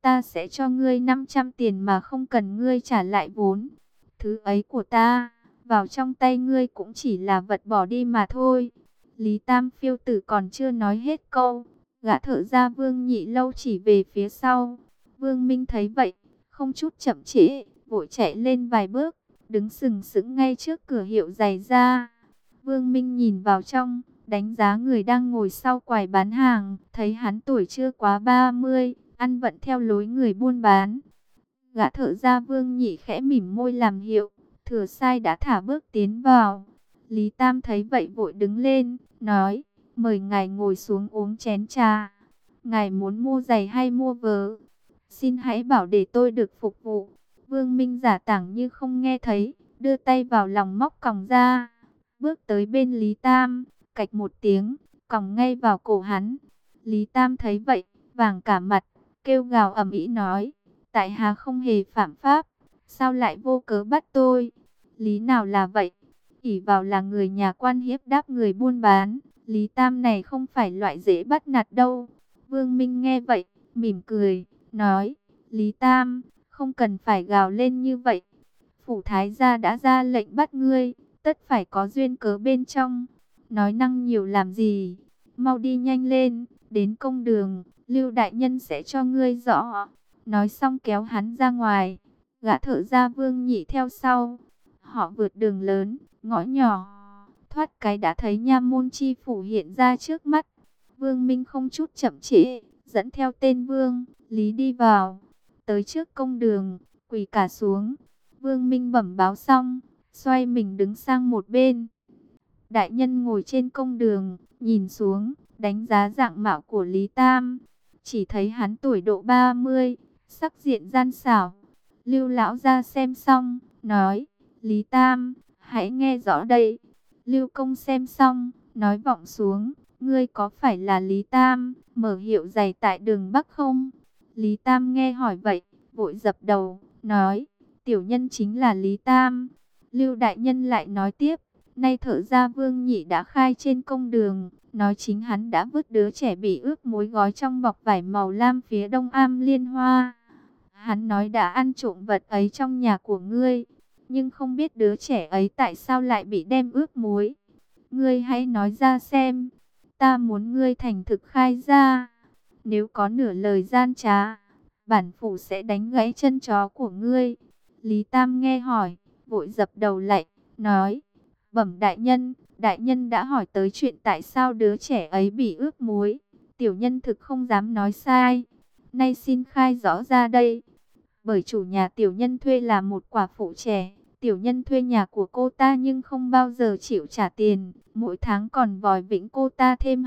ta sẽ cho ngươi 500 tiền mà không cần ngươi trả lại vốn. Thứ ấy của ta, vào trong tay ngươi cũng chỉ là vật bỏ đi mà thôi. Lý Tam Phiêu Tử còn chưa nói hết câu, gã thợ gia Vương Nhị Lâu chỉ về phía sau. Vương Minh thấy vậy, không chút chậm trễ, vội chạy lên vài bước, đứng sừng sững ngay trước cửa hiệu giày da. Vương Minh nhìn vào trong, đánh giá người đang ngồi sau quầy bán hàng, thấy hắn tuổi chưa quá 30, ăn vận theo lối người buôn bán. Gã thợ gia Vương Nhị khẽ mỉm môi làm hiệu, Thừa Sai đã thả bước tiến vào. Lý Tam thấy vậy vội đứng lên, nói, mời ngài ngồi xuống uống chén trà. Ngài muốn mua giày hay mua vớ? Xin hãy bảo để tôi được phục vụ. Vương Minh giả tảng như không nghe thấy, đưa tay vào lòng móc còng ra. Bước tới bên Lý Tam, cạch một tiếng, còng ngay vào cổ hắn. Lý Tam thấy vậy, vàng cả mặt, kêu gào ầm ĩ nói, tại hạ không hề phạm pháp, sao lại vô cớ bắt tôi? Lý nào là vậy? Ỷ vào là người nhà quan hiếp đáp người buôn bán, Lý Tam này không phải loại dễ bắt nạt đâu. Vương Minh nghe vậy, mỉm cười, nói, Lý Tam, không cần phải gào lên như vậy. Phủ Thái gia đã ra lệnh bắt ngươi, tất phải có duyên cớ bên trong. Nói năng nhiều làm gì? Mau đi nhanh lên, đến công đường, Lưu đại nhân sẽ cho ngươi rõ. Nói xong kéo hắn ra ngoài, gã thợ gia Vương Nhị theo sau. Họ vượt đường lớn, ngõ nhỏ, thoát cái đã thấy nha môn chi phủ hiện ra trước mắt. Vương Minh không chút chậm trễ, dẫn theo tên Vương Lý đi vào, tới trước công đường, quỳ cả xuống. Vương Minh bẩm báo xong, xoay mình đứng sang một bên. Đại nhân ngồi trên công đường, nhìn xuống, đánh giá dạng mạo của Lý Tam. Chỉ thấy hắn tuổi độ 30, sắc diện gian xảo. Lưu lão ra xem xong, nói, Lý Tam, hãy nghe rõ đây. Lưu công xem xong, nói vọng xuống, ngươi có phải là Lý Tam, mở hiệu giày tại đường Bắc không? Lý Tam nghe hỏi vậy, vội dập đầu, nói, tiểu nhân chính là Lý Tam. Lưu đại nhân lại nói tiếp, nay thợ gia Vương Nhị đã khai trên công đường, nói chính hắn đã vứt đứa trẻ bị ướp muối gói trong bọc vải màu lam phía đông am Liên Hoa. Hắn nói đã ăn trộm vật ấy trong nhà của ngươi, nhưng không biết đứa trẻ ấy tại sao lại bị đem ướp muối. Ngươi hãy nói ra xem, ta muốn ngươi thành thực khai ra. Nếu có nửa lời gian trá, bản phủ sẽ đánh gãy chân chó của ngươi. Lý Tam nghe hỏi, vội dập đầu lạy, nói, bẩm đại nhân đã hỏi tới chuyện tại sao đứa trẻ ấy bị ướp muối. Tiểu nhân thực không dám nói sai, nay xin khai rõ ra đây. Bởi chủ nhà tiểu nhân thuê là một quả phụ trẻ, tiểu nhân thuê nhà của cô ta nhưng không bao giờ chịu trả tiền, mỗi tháng còn vòi vĩnh cô ta thêm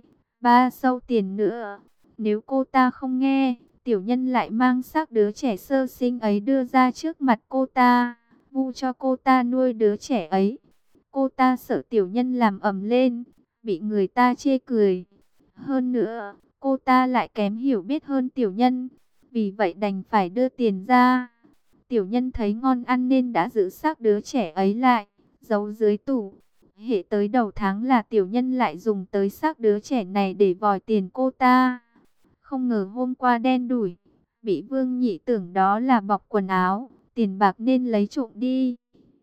2-3 sâu tiền nữa. Nếu cô ta không nghe, tiểu nhân lại mang xác đứa trẻ sơ sinh ấy đưa ra trước mặt cô ta, vu cho cô ta nuôi đứa trẻ ấy. Cô ta sợ tiểu nhân làm ầm lên, bị người ta chê cười. Hơn nữa, cô ta lại kém hiểu biết hơn tiểu nhân, vì vậy đành phải đưa tiền ra. Tiểu nhân thấy ngon ăn nên đã giữ xác đứa trẻ ấy lại, giấu dưới tủ. Hệ tới đầu tháng là tiểu nhân lại dùng tới xác đứa trẻ này để vòi tiền cô ta. Không ngờ hôm qua đen đủi, bị Vương Nhị tưởng đó là bọc quần áo, tiền bạc nên lấy trộm đi.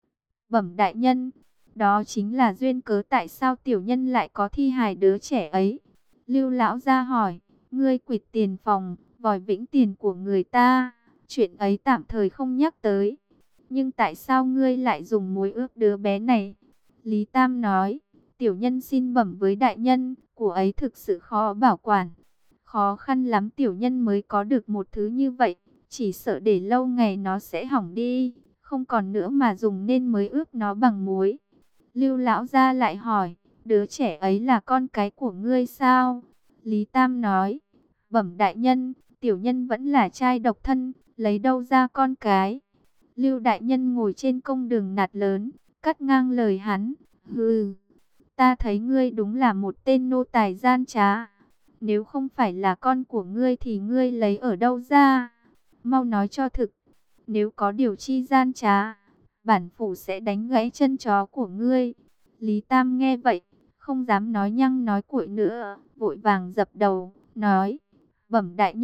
Bẩm đại nhân, đó chính là duyên cớ tại sao tiểu nhân lại có thi hài đứa trẻ ấy. Lưu lão ra hỏi, ngươi quỵt tiền phòng, vòi vĩnh tiền của người ta, chuyện ấy tạm thời không nhắc tới. Nhưng tại sao ngươi lại dùng muối ướp đứa bé này? Lý Tam nói, tiểu nhân xin bẩm với đại nhân, của ấy thực sự khó bảo quản. Khó khăn lắm tiểu nhân mới có được một thứ như vậy, chỉ sợ để lâu ngày nó sẽ hỏng đi, không còn nữa mà dùng nên mới ướp nó bằng muối. Lưu lão gia lại hỏi, đứa trẻ ấy là con cái của ngươi sao? Lý Tam nói, bẩm đại nhân, tiểu nhân vẫn là trai độc thân, lấy đâu ra con cái. Lưu đại nhân ngồi trên công đường nạt lớn, cắt ngang lời hắn, hừ, ta thấy ngươi đúng là một tên nô tài gian trá. Nếu không phải là con của ngươi thì ngươi lấy ở đâu ra? Mau nói cho thực, nếu có điều chi gian trá, bản phủ sẽ đánh gãy chân chó của ngươi. Lý Tam nghe vậy, không dám nói nhăng nói cuội nữa, vội vàng dập đầu, nói, bẩm đại nhân,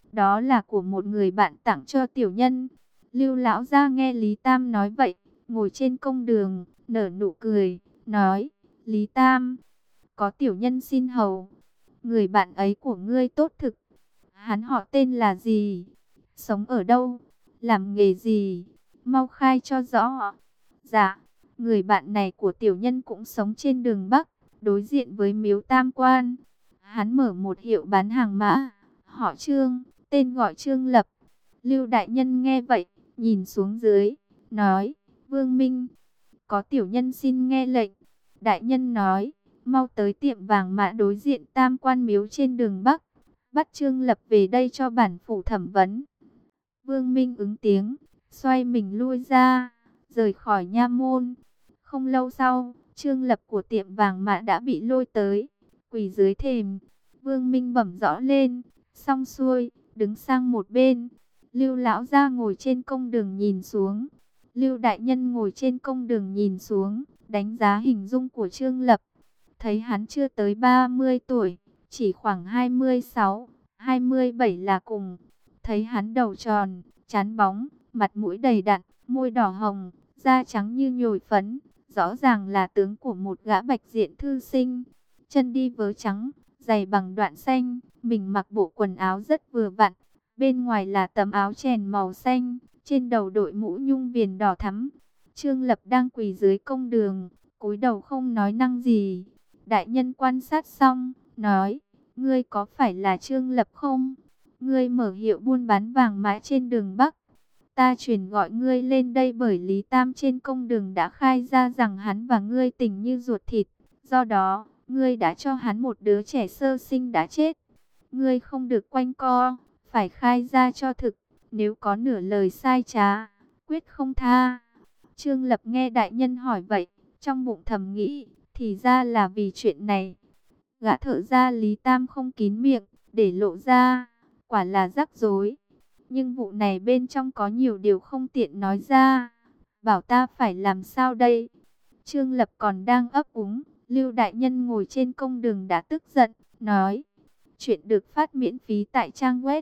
đó là của một người bạn tặng cho tiểu nhân. Lưu lão gia nghe Lý Tam nói vậy, ngồi trên công đường, nở nụ cười, nói, Lý Tam, có tiểu nhân xin hầu, người bạn ấy của ngươi tốt thực. Hắn họ tên là gì? Sống ở đâu? Làm nghề gì? Mau khai cho rõ. Dạ, người bạn này của tiểu nhân cũng sống trên đường Bắc, đối diện với miếu Tam Quan. Hắn mở một hiệu bán hàng mã, họ Trương, tên gọi Trương Lập. Lưu đại nhân nghe vậy, nhìn xuống dưới, nói, Vương Minh, có tiểu nhân xin nghe lệnh. Đại nhân nói, mau tới tiệm vàng mã đối diện Tam Quan miếu trên đường Bắc, bắt Trương Lập về đây cho bản phủ thẩm vấn. Vương Minh ứng tiếng, xoay mình lui ra, rời khỏi nha môn. Không lâu sau, Trương Lập của tiệm vàng mã đã bị lôi tới, quỳ dưới thềm. Vương Minh bẩm rõ lên, xong xuôi, đứng sang một bên. Lưu lão gia ngồi trên công đường nhìn xuống. Lưu đại nhân ngồi trên công đường nhìn xuống, đánh giá hình dung của Trương Lập. Thấy hắn chưa tới 30 tuổi, chỉ khoảng 26, 27 là cùng. Thấy hắn đầu tròn, trán bóng, mặt mũi đầy đặn, môi đỏ hồng, da trắng như nhồi phấn, rõ ràng là tướng của một gã bạch diện thư sinh. Chân đi vớ trắng, giày bằng đoạn xanh, mình mặc bộ quần áo rất vừa vặn, bên ngoài là tấm áo chèn màu xanh, trên đầu đội mũ nhung viền đỏ thắm. Trương Lập đang quỳ dưới công đường, cúi đầu không nói năng gì. Đại nhân quan sát xong, nói, ngươi có phải là Trương Lập không? Ngươi mở hiệu buôn bán vàng mã trên đường Bắc. Ta truyền gọi ngươi lên đây bởi Lý Tam trên công đường đã khai ra rằng hắn và ngươi tình như ruột thịt. Do đó, ngươi đã cho hắn một đứa trẻ sơ sinh đã chết. Ngươi không được quanh co, phải khai ra cho thực. Nếu có nửa lời sai trá, quyết không tha. Trương Lập nghe đại nhân hỏi vậy, trong bụng thầm nghĩ, thì ra là vì chuyện này. Gã thợ gia Lý Tam không kín miệng, để lộ ra, quả là rắc rối. Nhưng vụ này bên trong có nhiều điều không tiện nói ra. Bảo ta phải làm sao đây? Trương Lập còn đang ấp úng, Lưu đại nhân ngồi trên công đường đã tức giận, nói. Chuyện được phát miễn phí tại trang web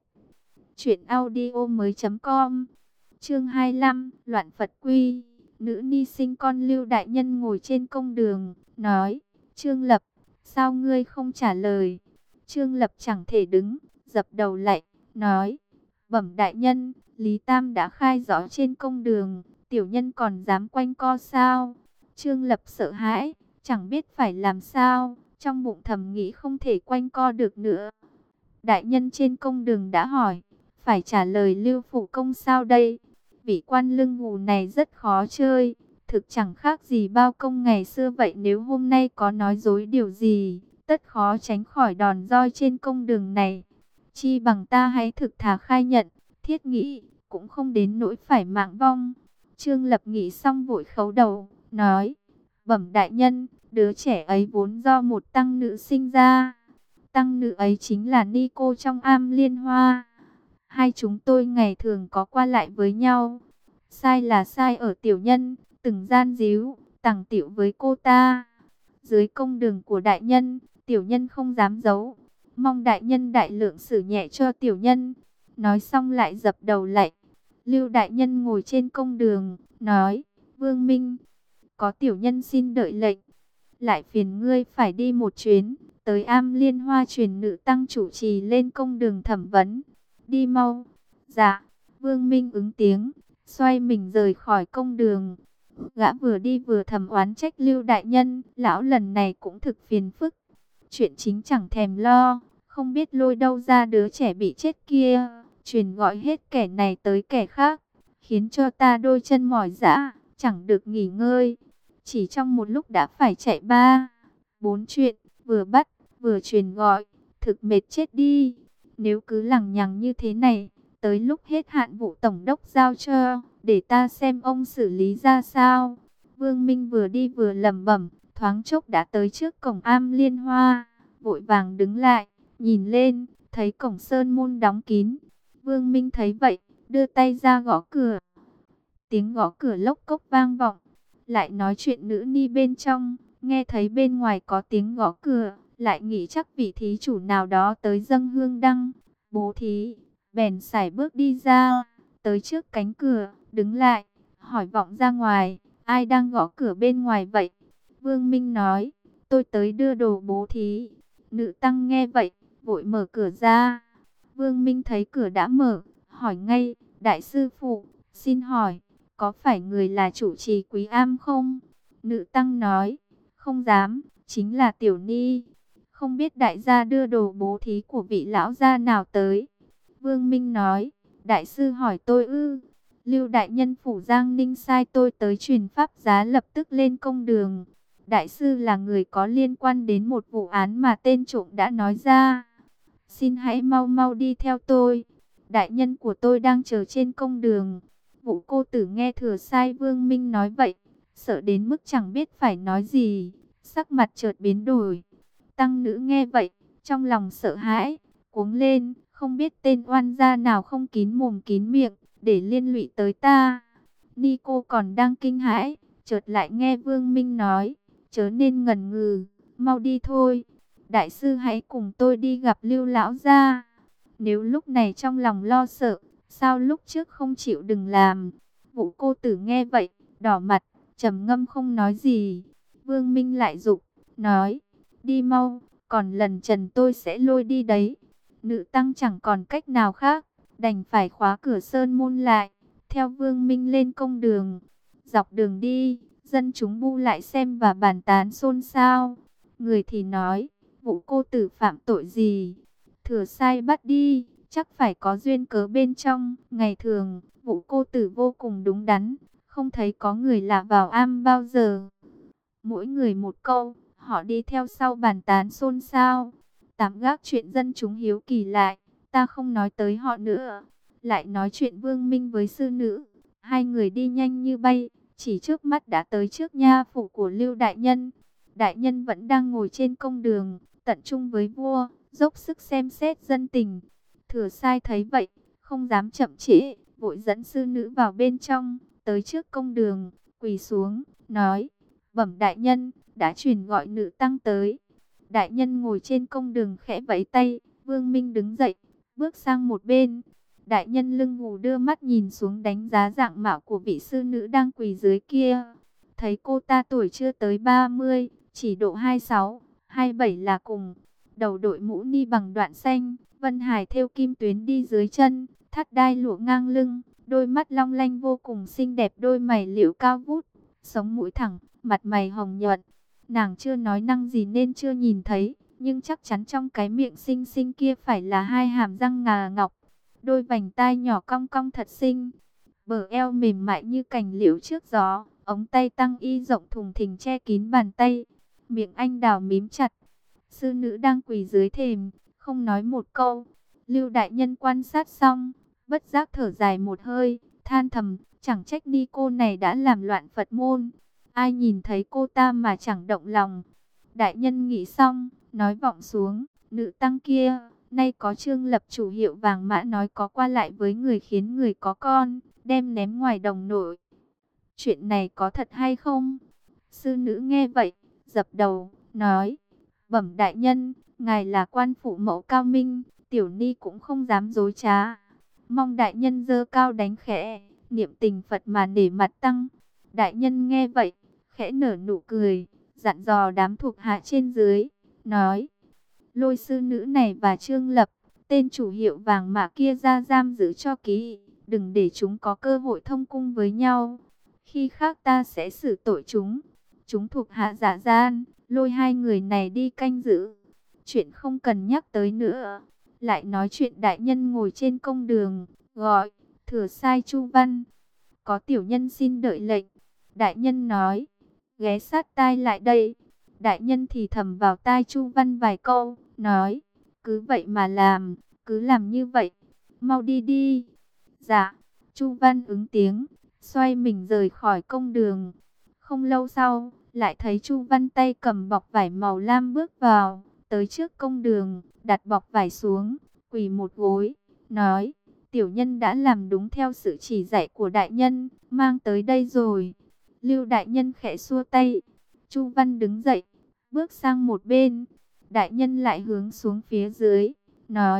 truyệnaudiomoi.com. Chương 25, Loạn Phật Quy. Nữ ni sinh con. Lưu đại nhân ngồi trên công đường, nói, Trương Lập, sao ngươi không trả lời? Trương Lập chẳng thể đứng, dập đầu lạy, nói, bẩm đại nhân, Lý Tam đã khai rõ trên công đường, tiểu nhân còn dám quanh co sao? Trương Lập sợ hãi, chẳng biết phải làm sao, trong bụng thầm nghĩ không thể quanh co được nữa. Đại nhân trên công đường đã hỏi, phải trả lời Lưu phụ công sao đây? Vị quan lưng gù này rất khó chơi, thực chẳng khác gì bao công ngày xưa vậy. Nếu hôm nay có nói dối điều gì, tất khó tránh khỏi đòn roi trên công đường này. Chi bằng ta hãy thực thà khai nhận, thiết nghĩ, cũng không đến nỗi phải mạng vong. Trương Lập nghĩ xong vội khấu đầu, nói, bẩm đại nhân, đứa trẻ ấy vốn do một tăng nữ sinh ra. Tăng nữ ấy chính là ni cô trong Am Liên Hoa. Hai chúng tôi ngày thường có qua lại với nhau. Sai là sai ở tiểu nhân, từng gian díu, tàng tiểu với cô ta. Dưới công đường của đại nhân, tiểu nhân không dám giấu. Mong đại nhân đại lượng xử nhẹ cho tiểu nhân. Nói xong lại dập đầu lạy. Lưu đại nhân ngồi trên công đường, nói, Vương Minh, có tiểu nhân xin đợi lệnh. Lại phiền ngươi phải đi một chuyến, tới Am Liên Hoa truyền nữ tăng chủ trì lên công đường thẩm vấn. Đi mau. Dạ. Vương Minh ứng tiếng, xoay mình rời khỏi công đường. Gã vừa đi vừa thầm oán trách Lưu đại nhân, lão lần này cũng thực phiền phức. Chuyện chính chẳng thèm lo, không biết lôi đâu ra đứa trẻ bị chết kia, truyền gọi hết kẻ này tới kẻ khác, khiến cho ta đôi chân mỏi dã, chẳng được nghỉ ngơi. Chỉ trong một lúc đã phải chạy 3, 4 chuyện, vừa bắt, vừa truyền gọi, thực mệt chết đi. Nếu cứ lằng nhằng như thế này, tới lúc hết hạn vụ tổng đốc giao cho, để ta xem ông xử lý ra sao. Vương Minh vừa đi vừa lẩm bẩm, thoáng chốc đã tới trước cổng Am Liên Hoa, vội vàng đứng lại, nhìn lên, thấy cổng sơn môn đóng kín. Vương Minh thấy vậy, đưa tay ra gõ cửa. Tiếng gõ cửa lốc cốc vang vọng, lại nói chuyện nữ ni bên trong, nghe thấy bên ngoài có tiếng gõ cửa, lại nghĩ chắc vị thí chủ nào đó tới dâng hương đăng, bố thí. bèn sải bước đi ra, tới trước cánh cửa, đứng lại, hỏi vọng ra ngoài, ai đang gõ cửa bên ngoài vậy? Vương Minh nói, tôi tới đưa đồ bố thí. Nữ tăng nghe vậy, vội mở cửa ra. Vương Minh thấy cửa đã mở, hỏi ngay, đại sư phụ, xin hỏi, có phải người là chủ trì Quý Am không? Nữ tăng nói, không dám, chính là Tiểu Ni. Không biết đại gia đưa đồ bố thí của vị lão gia nào tới? Vương Minh nói, đại sư hỏi tôi ư? Lưu đại nhân phủ Giang Ninh sai tôi tới truyền pháp giá lập tức lên công đường. Đại sư là người có liên quan đến một vụ án mà tên trộm đã nói ra. Xin hãy mau mau đi theo tôi. Đại nhân của tôi đang chờ trên công đường. Vũ cô tử nghe Thừa Sai Vương Minh nói vậy, sợ đến mức chẳng biết phải nói gì, sắc mặt chợt biến đổi. Tăng nữ nghe vậy, trong lòng sợ hãi, cuống lên, không biết tên oan gia nào không kín mồm kín miệng, để liên lụy tới ta. Ni cô còn đang kinh hãi, chợt lại nghe Vương Minh nói, chớ nên ngần ngừ, mau đi thôi. Đại sư hãy cùng tôi đi gặp Lưu lão gia. Nếu lúc này trong lòng lo sợ, sao lúc trước không chịu đừng làm? Vũ cô tử nghe vậy, đỏ mặt, trầm ngâm không nói gì. Vương Minh lại giục, nói, đi mau, còn lần trần tôi sẽ lôi đi đấy. Nữ tăng chẳng còn cách nào khác, đành phải khóa cửa sơn môn lại, theo Vương Minh lên công đường. Dọc đường đi, dân chúng bu lại xem và bàn tán xôn xao. Người thì nói, Vũ cô tử phạm tội gì? Thừa Sai bắt đi, chắc phải có duyên cớ bên trong. Ngày thường, Vũ cô tử vô cùng đúng đắn, không thấy có người lạ vào am bao giờ. Mỗi người một câu, họ đi theo sau bàn tán xôn xao. Tạm gác chuyện dân chúng hiếu kỳ lại, ta không nói tới họ nữa. Lại nói chuyện Vương Minh với sư nữ. Hai người đi nhanh như bay, chỉ trước mắt đã tới trước nha phủ của Lưu đại nhân. Đại nhân vẫn đang ngồi trên công đường, tận trung với vua, dốc sức xem xét dân tình. Thừa Sai thấy vậy, không dám chậm trễ, vội dẫn sư nữ vào bên trong, tới trước công đường, quỳ xuống, nói, bẩm đại nhân, đã truyền gọi nữ tăng tới. Đại nhân ngồi trên công đường khẽ vẫy tay, Vương Minh đứng dậy, bước sang một bên. Đại nhân lưng gù đưa mắt nhìn xuống đánh giá dạng mạo của vị sư nữ đang quỳ dưới kia. Thấy cô ta tuổi chưa tới 30, chỉ độ 26, 27 là cùng. Đầu đội mũ ni bằng đoạn xanh, vân hải thêu kim tuyến đi dưới chân, thắt đai lụa ngang lưng, đôi mắt long lanh vô cùng xinh đẹp, đôi mày liễu cao vút, sống mũi thẳng, mặt mày hồng nhuận. Nàng chưa nói năng gì nên chưa nhìn thấy, nhưng chắc chắn trong cái miệng xinh xinh kia phải là hai hàm răng ngà ngọc, đôi vành tai nhỏ cong cong thật xinh, bờ eo mềm mại như cành liễu trước gió, ống tay tăng y rộng thùng thình che kín bàn tay, miệng anh đào mím chặt. Sư nữ đang quỳ dưới thềm, không nói một câu. Lưu đại nhân quan sát xong, bất giác thở dài một hơi, than thầm, chẳng trách ni cô này đã làm loạn Phật môn. Ai nhìn thấy cô ta mà chẳng động lòng. Đại nhân nghĩ xong, nói vọng xuống, nữ tăng kia, nay có Trương Lập chủ hiệu vàng mã nói có qua lại với người khiến người có con, đem ném ngoài đồng nội. Chuyện này có thật hay không? Sư nữ nghe vậy, dập đầu, nói, bẩm đại nhân, ngài là quan phụ mẫu cao minh, tiểu ni cũng không dám dối trá. Mong đại nhân dơ cao đánh khẽ, niệm tình Phật mà nể mặt tăng. Đại nhân nghe vậy, khẽ nở nụ cười, dặn dò đám thuộc hạ trên dưới, nói, lôi sư nữ này và Trương Lập, tên chủ hiệu vàng mã kia ra giam giữ cho kỹ, đừng để chúng có cơ hội thông cung với nhau. Khi khác ta sẽ xử tội chúng. Chúng thuộc hạ giả gian, lôi hai người này đi canh giữ. Chuyện không cần nhắc tới nữa. Lại nói chuyện đại nhân ngồi trên công đường, gọi, Thừa Sai Chu Văn. Có tiểu nhân xin đợi lệnh. Đại nhân nói, ghé sát tai lại đây. Đại nhân thì thầm vào tai Chu Văn vài câu, nói, cứ vậy mà làm, cứ làm như vậy, mau đi đi. Dạ, Chu Văn ứng tiếng, xoay mình rời khỏi công đường. Không lâu sau, lại thấy Chu Văn tay cầm bọc vải màu lam bước vào, tới trước công đường, đặt bọc vải xuống, quỳ một gối, nói, tiểu nhân đã làm đúng theo sự chỉ dạy của đại nhân, mang tới đây rồi. Lưu đại nhân khẽ xua tay, Chu Văn đứng dậy, bước sang một bên. Đại nhân lại hướng xuống phía dưới, nói,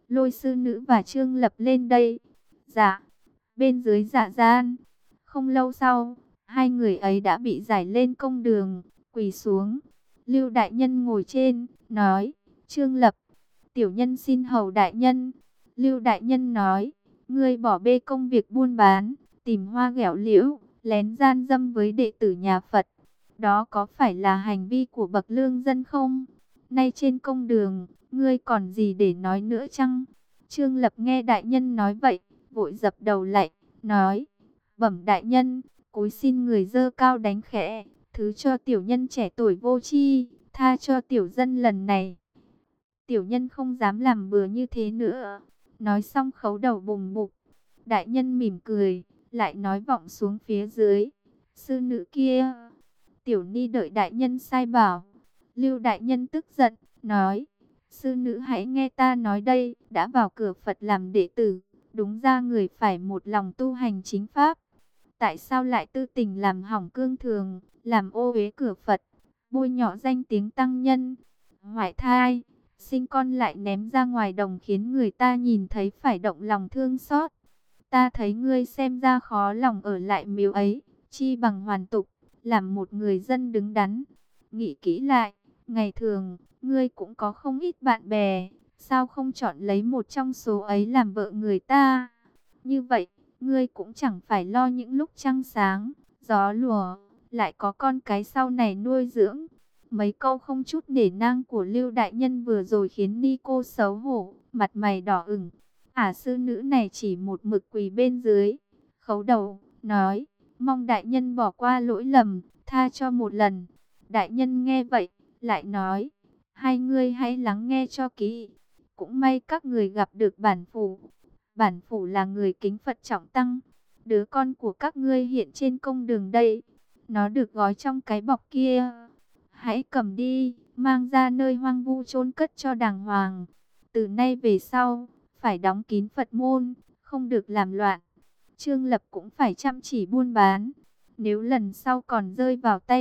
lôi sư nữ và Trương Lập lên đây. Dạ, bên dưới dạ gian. Không lâu sau, hai người ấy đã bị giải lên công đường, quỳ xuống. Lưu đại nhân ngồi trên, nói, Trương Lập, tiểu nhân xin hầu đại nhân. Lưu đại nhân nói, ngươi bỏ bê công việc buôn bán, tìm hoa ghẹo liễu, lén gian dâm với đệ tử nhà Phật. Đó có phải là hành vi của bậc lương dân không? Nay trên công đường, ngươi còn gì để nói nữa chăng? Trương Lập nghe đại nhân nói vậy, vội dập đầu lại, nói, bẩm đại nhân, cúi xin người dơ cao đánh khẽ, thứ cho tiểu nhân trẻ tuổi vô tri, tha cho tiểu dân lần này. Tiểu nhân không dám làm bừa như thế nữa. Nói xong khấu đầu bùng bục. Đại nhân mỉm cười, lại nói vọng xuống phía dưới. Sư nữ kia, tiểu ni đợi đại nhân sai bảo. Lưu đại nhân tức giận, nói, sư nữ hãy nghe ta nói đây, đã vào cửa Phật làm đệ tử, đúng ra người phải một lòng tu hành chính pháp. Tại sao lại tư tình làm hỏng cương thường, làm ô uế cửa Phật, bôi nhọ danh tiếng tăng nhân, hoại thai, sinh con lại ném ra ngoài đồng khiến người ta nhìn thấy phải động lòng thương xót. Ta thấy ngươi xem ra khó lòng ở lại miếu ấy, chi bằng hoàn tục, làm một người dân đứng đắn. Nghĩ kỹ lại, ngày thường, ngươi cũng có không ít bạn bè, sao không chọn lấy một trong số ấy làm vợ người ta? Như vậy, ngươi cũng chẳng phải lo những lúc trăng sáng, gió lùa, lại có con cái sau này nuôi dưỡng. Mấy câu không chút nể nang của Lưu đại nhân vừa rồi khiến Ni cô xấu hổ, mặt mày đỏ ửng. Sư nữ này chỉ một mực quỳ bên dưới, khấu đầu, nói, mong đại nhân bỏ qua lỗi lầm, tha cho một lần. Đại nhân nghe vậy, lại nói, hai ngươi hãy lắng nghe cho kỹ. Cũng may các người gặp được bản phủ. Bản phủ là người kính Phật trọng tăng. Đứa con của các ngươi hiện trên công đường đây. Nó được gói trong cái bọc kia. Hãy cầm đi, mang ra nơi hoang vu chôn cất cho đàng hoàng. Từ nay về sau, phải đóng kín Phật môn, không được làm loạn. Trương Lập cũng phải chăm chỉ buôn bán. Nếu lần sau còn rơi vào tay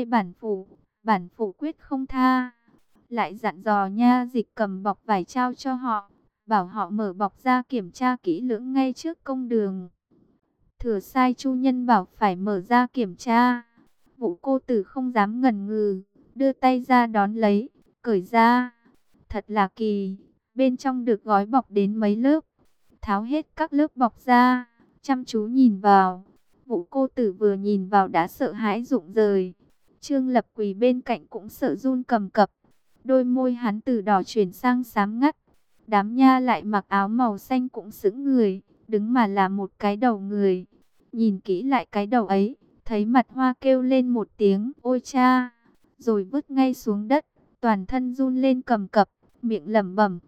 bản phủ quyết không tha. Lại dặn dò nha dịch cầm bọc vải trao cho họ, bảo họ mở bọc ra kiểm tra kỹ lưỡng ngay trước công đường. Thừa sai chu nhân bảo phải mở ra kiểm tra. Vũ cô tử không dám ngần ngừ, đưa tay ra đón lấy, cởi ra. Thật là kỳ, bên trong được gói bọc đến mấy lớp. Tháo hết các lớp bọc ra, chăm chú nhìn vào. Vũ cô tử vừa nhìn vào đã sợ hãi rụng rời. Trương Lập quỳ bên cạnh cũng sợ run cầm cập. Đôi môi hắn từ đỏ chuyển sang xám ngắt. Đám nha lại mặc áo màu xanh cũng sững người, đứng mà là một cái đầu người. Nhìn kỹ lại cái đầu ấy, thấy mặt hoa kêu lên một tiếng ôi cha, rồi vứt ngay xuống đất, toàn thân run lên cầm cập, miệng lẩm bẩm,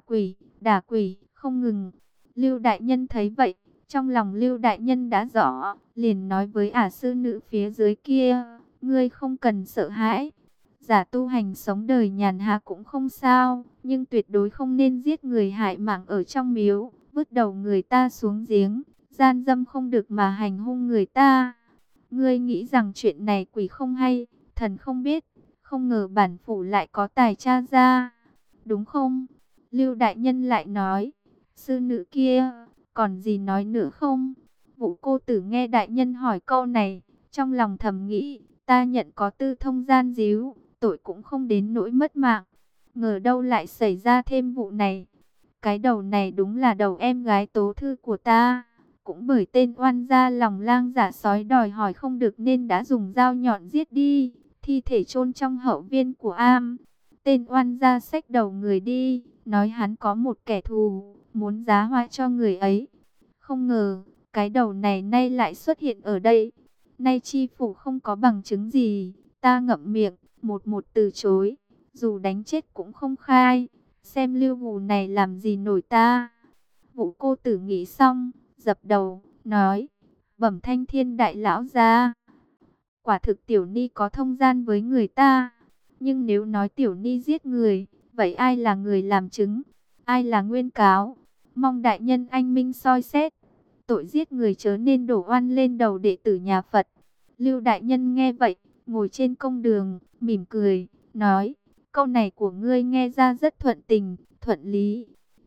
đả quỷ, không ngừng. Lưu đại nhân thấy vậy, trong lòng Lưu đại nhân đã rõ, liền nói với sư nữ phía dưới kia, ngươi không cần sợ hãi. Giả tu hành sống đời nhàn hạ cũng không sao, nhưng tuyệt đối không nên giết người hại mạng ở trong miếu, vứt đầu người ta xuống giếng, gian dâm không được mà hành hung người ta. Ngươi nghĩ rằng chuyện này quỷ không hay, thần không biết, không ngờ bản phủ lại có tài tra ra, đúng không? Lưu đại nhân lại nói, sư nữ kia, còn gì nói nữa không? Vũ cô tử nghe đại nhân hỏi câu này, trong lòng thầm nghĩ, ta nhận có tư thông gian díu, tội cũng không đến nỗi mất mạng. Ngờ đâu lại xảy ra thêm vụ này. Cái đầu này đúng là đầu em gái Tố Thư của ta. Cũng bởi tên oan gia lòng lang dạ sói đòi hỏi không được nên đã dùng dao nhọn giết đi. Thi thể chôn trong hậu viên của am. Tên oan gia xách đầu người đi, nói hắn có một kẻ thù, muốn giá hoa cho người ấy. Không ngờ, cái đầu này nay lại xuất hiện ở đây. Nay chi phủ không có bằng chứng gì, ta ngậm miệng, một một từ chối, dù đánh chết cũng không khai, xem lưu vù này làm gì nổi ta. Vũ cô tử nghĩ xong, dập đầu, nói, bẩm thanh thiên đại lão gia, quả thực tiểu ni có thông gian với người ta, nhưng nếu nói tiểu ni giết người, vậy ai là người làm chứng, ai là nguyên cáo, mong đại nhân anh minh soi xét, tội giết người chớ nên đổ oan lên đầu đệ tử nhà Phật. Lưu đại nhân nghe vậy, ngồi trên công đường, mỉm cười, nói, câu này của ngươi nghe ra rất thuận tình, thuận lý.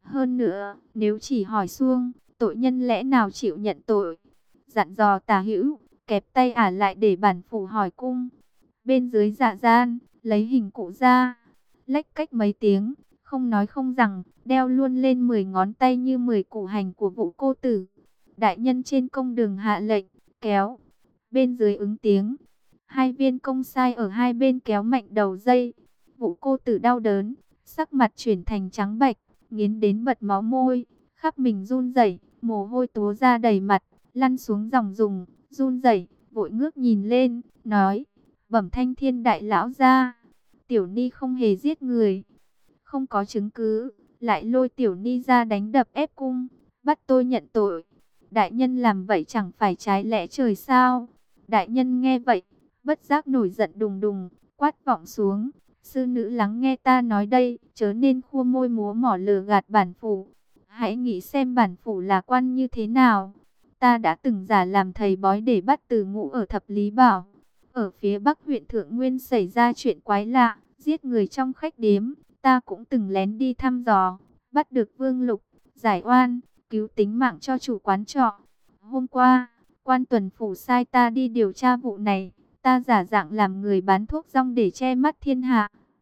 Hơn nữa, nếu chỉ hỏi xuông, tội nhân lẽ nào chịu nhận tội? Dặn dò Tả Hữu, kẹp tay ả lại để bản phủ hỏi cung. Bên dưới dạ gian, lấy hình cụ ra, lách cách mấy tiếng, không nói không rằng, đeo luôn lên 10 ngón tay như 10 củ hành của Vũ cô tử. Đại nhân trên công đường hạ lệnh, kéo. Bên dưới ứng tiếng, hai viên công sai ở hai bên kéo mạnh đầu dây. Vũ cô tử đau đớn, sắc mặt chuyển thành trắng bạch, nghiến đến bật máu môi, khắp mình run rẩy, mồ hôi túa ra đầy mặt, lăn xuống dòng dùng, run rẩy, vội ngước nhìn lên, nói: "Bẩm Thanh Thiên đại lão gia, tiểu ni không hề giết người, không có chứng cứ, lại lôi tiểu ni ra đánh đập ép cung, bắt tôi nhận tội. Đại nhân làm vậy chẳng phải trái lẽ trời sao?" Đại nhân nghe vậy, bất giác nổi giận đùng đùng, quát vọng xuống: "Sư nữ lắng nghe ta nói đây, chớ nên khua môi múa mỏ lừa gạt bản phủ. Hãy nghĩ xem bản phủ là quan như thế nào. Ta đã từng giả làm thầy bói để bắt Từ Ngũ ở Thập Lý Bảo. Ở phía Bắc huyện Thượng Nguyên xảy ra chuyện quái lạ, giết người trong khách điếm. Ta cũng từng lén đi thăm dò, bắt được Vương Lục, giải oan, cứu tính mạng cho chủ quán trọ. Hôm qua, quan tuần phủ sai ta đi điều tra vụ này. Ta giả dạng làm người bán thuốc rong để che mắt thiên hạ,